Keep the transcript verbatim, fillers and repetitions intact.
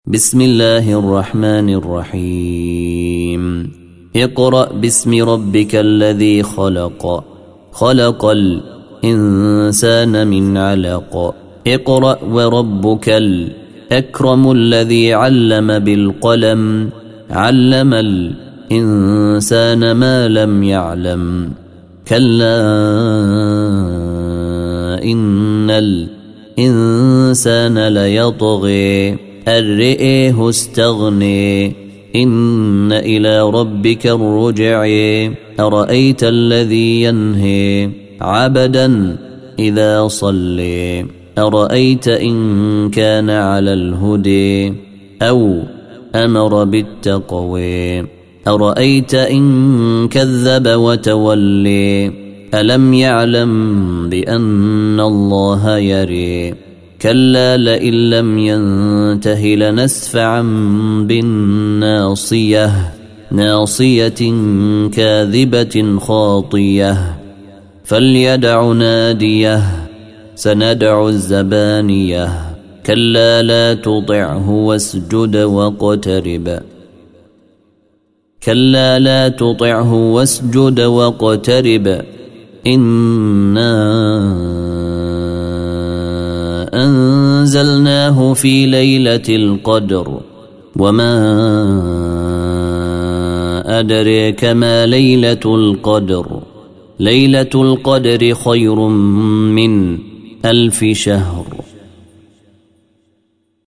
بسم الله الرحمن الرحيم اقرأ باسم ربك الذي خلق خلق الإنسان من علق اقرأ وربك الأكرم الذي علم بالقلم علم الإنسان ما لم يعلم كلا إن الإنسان ليطغي أن رئيه استغني إن إلى ربك الرجع أرأيت الذي ينهي عبدا إذا صلي أرأيت إن كان على الهدي أو أمر بالتقوي أرأيت إن كذب وتولي ألم يعلم بأن الله يري كلا لئن لم ينته لنسفعا بالناصية ناصية كاذبة خاطية فليدع ناديه سندع الزبانية كلا لا تطعه واسجد واقترب كلا لا تطعه واسجد واقترب إنا أنزلناه في ليلة القدر وما أدريك ما ليلة القدر ليلة القدر خير من ألف شهر